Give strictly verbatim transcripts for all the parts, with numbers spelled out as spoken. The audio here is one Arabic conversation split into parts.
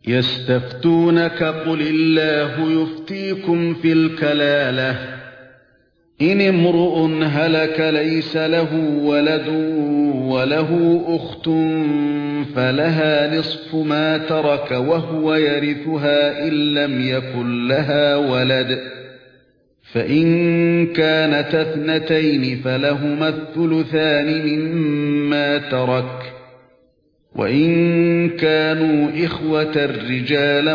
يستفتونك قل الله يفتيكم في الكلالة إن امرؤ هلك ليس له ولد وله أخت فلها نصف ما ترك وهو يرثها إن لم يكن لها ولد فإن كانت اثنتين فلهما الثلثان مما ترك وإن كانوا إخوة رجالا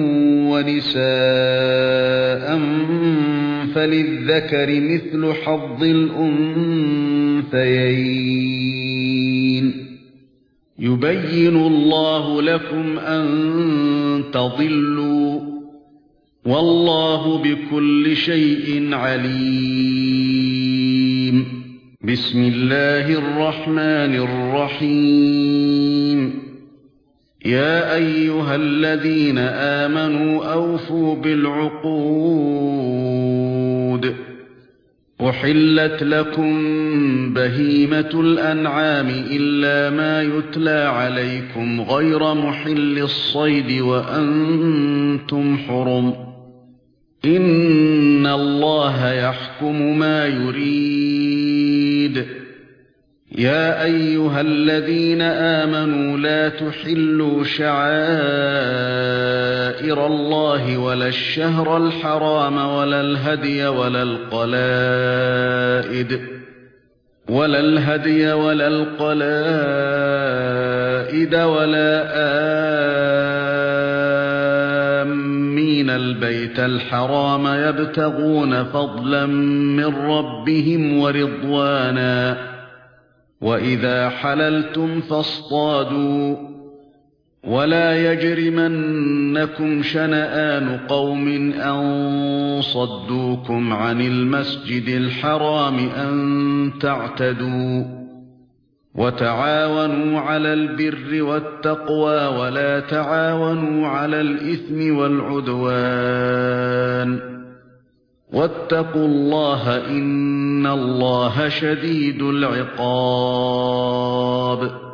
ونساء فللذكر مثل حظ الأنثيين يبين الله لكم أن تضلوا والله بكل شيء عليم. بسم الله الرحمن الرحيم. يا أيها الذين آمنوا أوفوا بالعقود أحلت لكم بهيمة الأنعام إلا ما يتلى عليكم غير محل الصيد وأنتم حرم إن الله يحكم ما يريد. يا أيها الذين آمنوا لا تحلوا شعائر الله ولا الشهر الحرام ولا الهدي ولا القلائد ولا الهدي ولا القلائد ولا آمين البيت الحرام يبتغون فضلا من ربهم ورضوانا وإذا حللتم فاصطادوا ولا يجرمنكم شنآن قوم أن صدوكم عن المسجد الحرام أن تعتدوا وتعاونوا على البر والتقوى ولا تعاونوا على الإثم والعدوان واتقوا الله إن الله شديد العقاب.